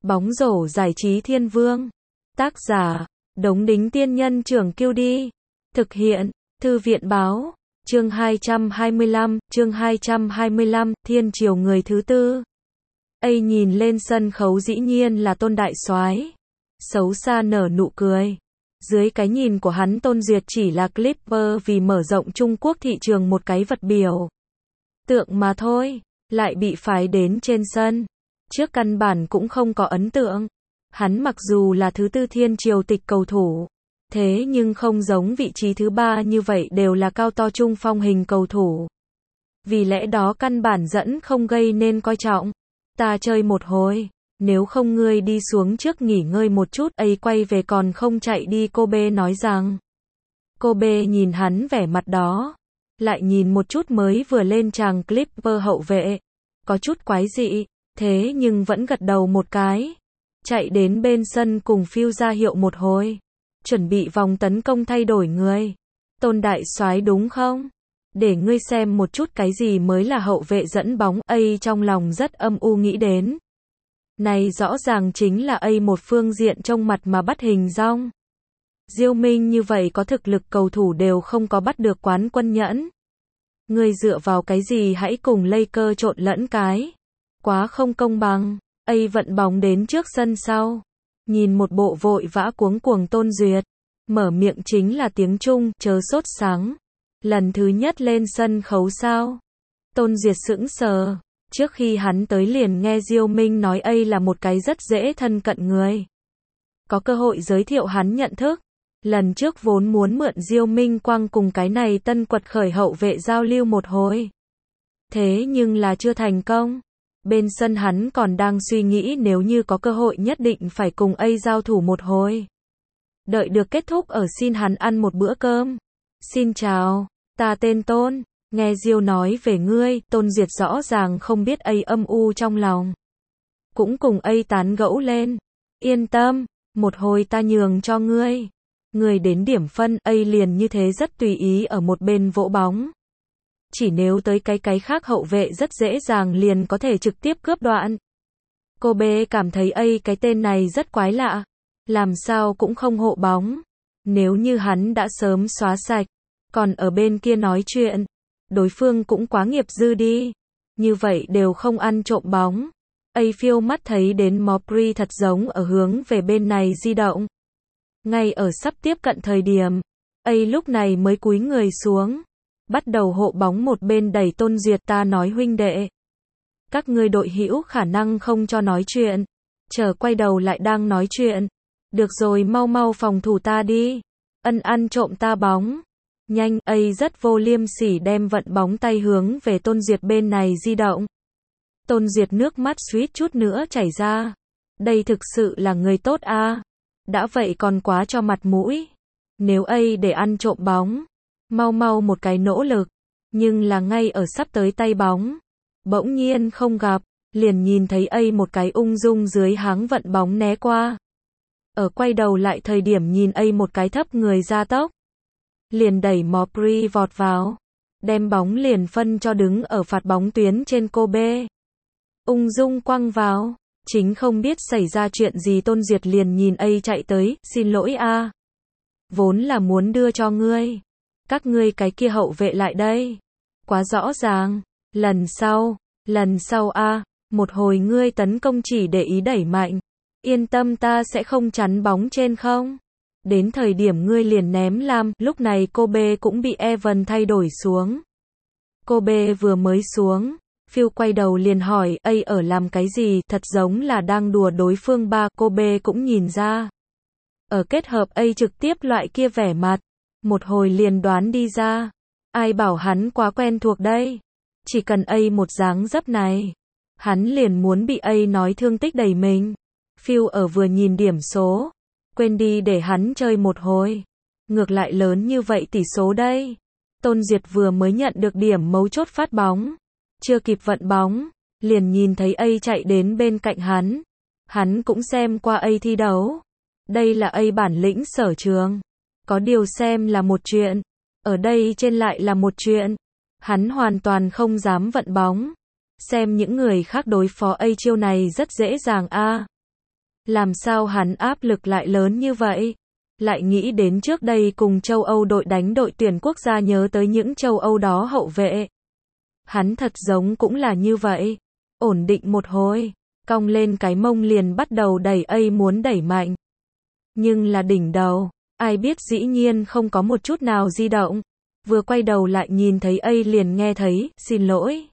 Bóng rổ giải trí thiên vương. Tác giả, Đống Đính Tiên Nhân Trưởng Kiêu Đi. Thực hiện, Thư viện Báo. Chương 225, Thiên Triều người thứ tư. Nhìn lên sân khấu dĩ nhiên là Tôn đại soái. Xấu xa nở nụ cười. Dưới cái nhìn của hắn, Tôn Duyệt chỉ là Clipper vì mở rộng Trung Quốc thị trường một cái vật biểu tượng mà thôi, lại bị phái đến trên sân. Trước căn bản cũng không có ấn tượng. Hắn mặc dù là thứ tư Thiên Triều tịch cầu thủ, thế nhưng không giống vị trí thứ ba như vậy đều là cao to trung phong hình cầu thủ. Vì lẽ đó căn bản dẫn không gây nên coi trọng. Ta chơi một hồi, nếu không ngươi đi xuống trước nghỉ ngơi một chút, quay về còn không chạy đi, Kobe nói rằng. Kobe nhìn hắn vẻ mặt đó, lại nhìn một chút mới vừa lên chàng Clipper hậu vệ, có chút quái dị, thế nhưng vẫn gật đầu một cái, chạy đến bên sân cùng Phil ra hiệu một hồi, chuẩn bị vòng tấn công thay đổi người. Tôn đại soái đúng không? Để ngươi xem một chút cái gì mới là hậu vệ dẫn bóng. Trong lòng rất âm u nghĩ đến. Này rõ ràng chính là một phương diện trông mặt mà bắt hình dong. Diêu Minh như vậy có thực lực cầu thủ đều không có bắt được quán quân nhẫn. Ngươi dựa vào cái gì hãy cùng Lakers trộn lẫn cái. Quá không công bằng. Vận bóng đến trước sân sau. Nhìn một bộ vội vã cuống cuồng Tôn Duyệt. Mở miệng chính là tiếng Trung, chớ sốt sắng. Lần thứ nhất lên sân khấu sao? Tôn Duyệt sững sờ. Trước khi hắn tới liền nghe Diêu Minh nói là một cái rất dễ thân cận người. Có cơ hội giới thiệu hắn nhận thức. Lần trước vốn muốn mượn Diêu Minh Quang cùng cái này tân quật khởi hậu vệ giao lưu một hồi. Thế nhưng là chưa thành công. Bên sân hắn còn đang suy nghĩ nếu như có cơ hội nhất định phải cùng giao thủ một hồi. Đợi được kết thúc ở xin hắn ăn một bữa cơm. Xin chào, ta tên Tôn. Nghe Diêu nói về ngươi, Tôn Duyệt rõ ràng không biết âm u trong lòng. Cũng cùng tán gẫu lên. Yên tâm, một hồi ta nhường cho ngươi. Ngươi đến điểm phân, liền như thế rất tùy ý ở một bên vỗ bóng. Chỉ nếu tới cái khác hậu vệ rất dễ dàng liền có thể trực tiếp cướp đoạn. Kobe cảm thấy cái tên này rất quái lạ. Làm sao cũng không hộ bóng. Nếu như hắn đã sớm xóa sạch. Còn ở bên kia nói chuyện. Đối phương cũng quá nghiệp dư đi. Như vậy đều không ăn trộm bóng. Phil mắt thấy đến Mopri thật giống ở hướng về bên này di động. Ngay ở sắp tiếp cận thời điểm. Lúc này mới cúi người xuống. Bắt đầu hộ bóng một bên đẩy Tôn Duyệt. Ta nói huynh đệ. Các ngươi đội hữu khả năng không cho nói chuyện. Chờ quay đầu lại đang nói chuyện. Được rồi, mau mau phòng thủ ta đi. Ăn trộm ta bóng. Nhanh, rất vô liêm sỉ đem vận bóng tay hướng về Tôn Duyệt bên này di động. Tôn Duyệt nước mắt suýt chút nữa chảy ra. Đây thực sự là người tốt a. Đã vậy còn quá cho mặt mũi. Nếu để ăn trộm bóng, mau mau một cái nỗ lực. Nhưng là ngay ở sắp tới tay bóng. Bỗng nhiên không gặp, liền nhìn thấy một cái ung dung dưới háng vận bóng né qua. Ở quay đầu lại thời điểm nhìn một cái thấp người ra tốc. Liền đẩy Mopri vọt vào. Đem bóng liền phân cho đứng ở phạt bóng tuyến trên Kobe. Ung dung quăng vào. Chính không biết xảy ra chuyện gì Tôn Duyệt liền nhìn chạy tới. Xin lỗi a. Vốn là muốn đưa cho ngươi. Các ngươi cái kia hậu vệ lại đây. Quá rõ ràng. Lần sau a. Một hồi ngươi tấn công chỉ để ý đẩy mạnh. Yên tâm ta sẽ không chắn bóng trên không. Đến thời điểm ngươi liền ném lam. Lúc này Kobe cũng bị Evan thay đổi xuống. Kobe vừa mới xuống. Phil quay đầu liền hỏi ở làm cái gì, thật giống là đang đùa đối phương ba. Kobe cũng nhìn ra. Ở kết hợp trực tiếp loại kia vẻ mặt. Một hồi liền đoán đi ra. Ai bảo hắn quá quen thuộc đây. Chỉ cần một dáng dấp này. Hắn liền muốn bị nói thương tích đầy mình. Phil ở vừa nhìn điểm số. Quên đi để hắn chơi một hồi. Ngược lại lớn như vậy tỷ số đây. Tôn Duyệt vừa mới nhận được điểm mấu chốt phát bóng. Chưa kịp vận bóng. Liền nhìn thấy chạy đến bên cạnh hắn. Hắn cũng xem qua thi đấu. Đây là bản lĩnh sở trường. Có điều xem là một chuyện. Ở đây trên lại là một chuyện. Hắn hoàn toàn không dám vận bóng. Xem những người khác đối phó chiêu này rất dễ dàng a. Làm sao hắn áp lực lại lớn như vậy? Lại nghĩ đến trước đây cùng châu Âu đội đánh đội tuyển quốc gia, nhớ tới những châu Âu đó hậu vệ. Hắn thật giống cũng là như vậy. Ổn định một hồi, cong lên cái mông liền bắt đầu đẩy, muốn đẩy mạnh. Nhưng là đỉnh đầu, ai biết dĩ nhiên không có một chút nào di động. Vừa quay đầu lại nhìn thấy liền nghe thấy, xin lỗi.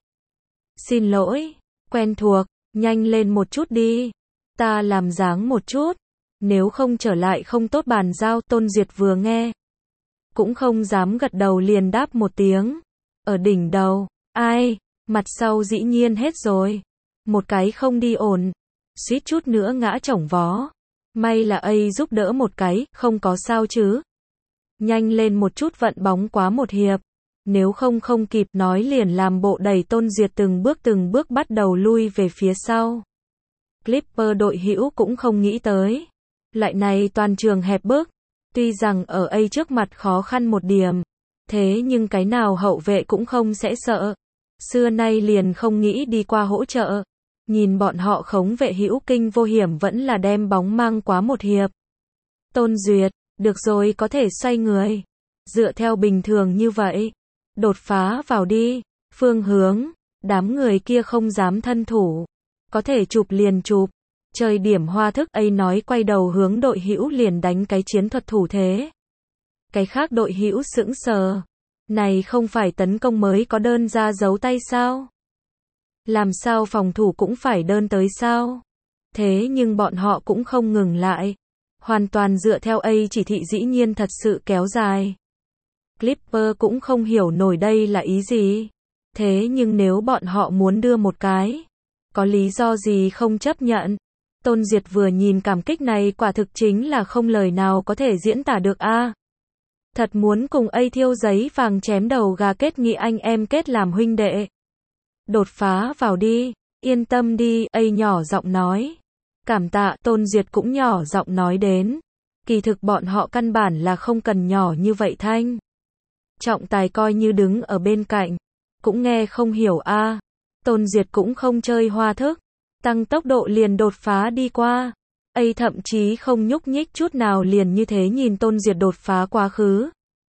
Xin lỗi, quen thuộc, nhanh lên một chút đi. Ta làm dáng một chút. Nếu không trở lại không tốt bàn giao. Tôn Duyệt vừa nghe, cũng không dám gật đầu liền đáp một tiếng. Ở đỉnh đầu, ai, mặt sau dĩ nhiên hết rồi. Một cái không đi ổn, suýt chút nữa ngã chổng vó. May là giúp đỡ một cái, không có sao chứ. Nhanh lên một chút, vận bóng quá một hiệp. Nếu không kịp nói liền làm bộ đẩy. Tôn Duyệt từng bước bắt đầu lui về phía sau. Clipper đội hữu cũng không nghĩ tới. Lại này toàn trường hẹp bước. Tuy rằng ở trước mặt khó khăn một điểm. Thế nhưng cái nào hậu vệ cũng không sẽ sợ. Xưa nay liền không nghĩ đi qua hỗ trợ. Nhìn bọn họ khống vệ hữu kinh vô hiểm vẫn là đem bóng mang quá một hiệp. Tôn Duyệt, được rồi, có thể xoay người. Dựa theo bình thường như vậy. Đột phá vào đi. Phương hướng. Đám người kia không dám thân thủ. Có thể chụp liền chụp. Chơi điểm hoa thức. Nói quay đầu hướng đội hữu liền đánh cái chiến thuật thủ thế. Cái khác đội hữu sững sờ. Này không phải tấn công mới có đơn ra giấu tay sao? Làm sao phòng thủ cũng phải đơn tới sao? Thế nhưng bọn họ cũng không ngừng lại. Hoàn toàn dựa theo chỉ thị, dĩ nhiên thật sự kéo dài. Clipper cũng không hiểu nổi đây là ý gì. Thế nhưng nếu bọn họ muốn đưa một cái, có lý do gì không chấp nhận? Tôn Duyệt vừa nhìn cảm kích này quả thực chính là không lời nào có thể diễn tả được a. Thật muốn cùng thiêu giấy vàng chém đầu gà, kết nghị anh em kết làm huynh đệ. Đột phá vào đi, yên tâm đi, nhỏ giọng nói. Cảm tạ. Tôn Duyệt cũng nhỏ giọng nói đến. Kỳ thực bọn họ căn bản là không cần nhỏ như vậy thanh. Trọng tài coi như đứng ở bên cạnh, cũng nghe không hiểu a. Tôn Duyệt cũng không chơi hoa thức, tăng tốc độ liền đột phá đi qua. Thậm chí không nhúc nhích chút nào, liền như thế nhìn Tôn Duyệt đột phá quá khứ.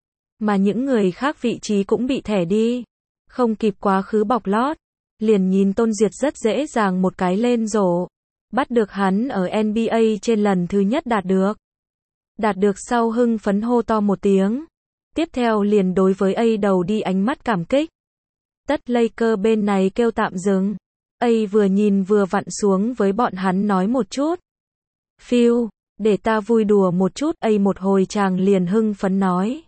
Mà những người khác vị trí cũng bị thẻ đi, không kịp quá khứ bọc lót, liền nhìn Tôn Duyệt rất dễ dàng một cái lên rổ, bắt được hắn ở NBA trên lần thứ nhất đạt được. Đạt được sau hưng phấn hô to một tiếng. Tiếp theo liền đối với đầu đi ánh mắt cảm kích. Tất Laker bên này kêu tạm dừng. Vừa nhìn vừa vặn xuống với bọn hắn nói một chút. Phiêu, để ta vui đùa một chút. Một hồi chàng liền hưng phấn nói.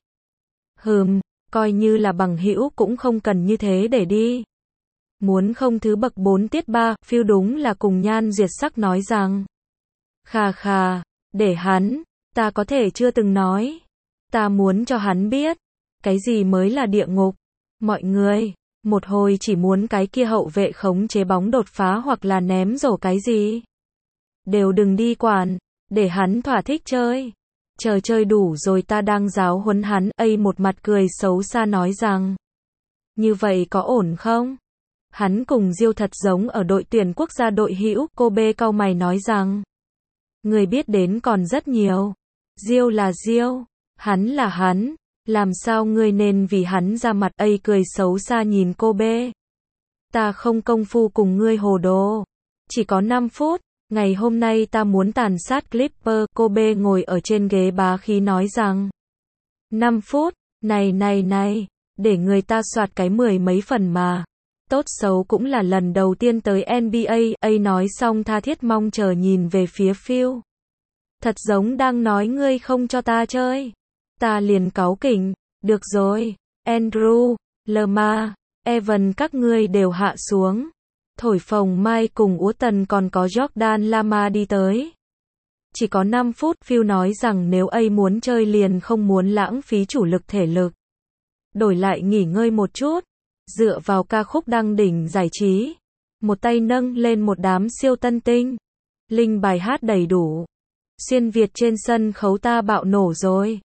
Coi như là bằng hữu cũng không cần như thế để đi. Muốn không thứ bậc 4 tiết 3, Phiêu đúng là cùng nhan duyệt sắc nói rằng. Khà, để hắn, ta có thể chưa từng nói. Ta muốn cho hắn biết, cái gì mới là địa ngục. Mọi người, một hồi chỉ muốn cái kia hậu vệ khống chế bóng đột phá hoặc là ném rổ cái gì. Đều đừng đi quản, để hắn thỏa thích chơi. Chờ chơi đủ rồi ta đang giáo huấn hắn. Một mặt cười xấu xa nói rằng. Như vậy có ổn không? Hắn cùng Diêu thật giống ở đội tuyển quốc gia đội hữu. Cô B cau mày nói rằng. Người biết đến còn rất nhiều. Diêu là Diêu, hắn là hắn. Làm sao ngươi nên vì hắn ra mặt? Cười xấu xa nhìn cô B. Ta không công phu cùng ngươi hồ đồ. Chỉ có 5 phút. Ngày hôm nay ta muốn tàn sát Clipper. Cô B ngồi ở trên ghế bá khí nói rằng. 5 phút, này, để người ta soạt cái 10 mấy phần mà. Tốt xấu cũng là lần đầu tiên tới NBA. Nói xong tha thiết mong chờ nhìn về phía Phil. Thật giống đang nói ngươi không cho ta chơi. Ta liền cáu kỉnh. Được rồi, Andrew, Lamar, Evan các ngươi đều hạ xuống. Thổi phồng Mai cùng Úa Tần còn có Jordan Lama đi tới. Chỉ có 5 phút. Phil nói rằng nếu muốn chơi liền không muốn lãng phí chủ lực thể lực. Đổi lại nghỉ ngơi một chút. Dựa vào ca khúc đăng đỉnh giải trí. Một tay nâng lên một đám siêu tân tinh. Linh bài hát đầy đủ. Xuyên Việt trên sân khấu ta bạo nổ rồi.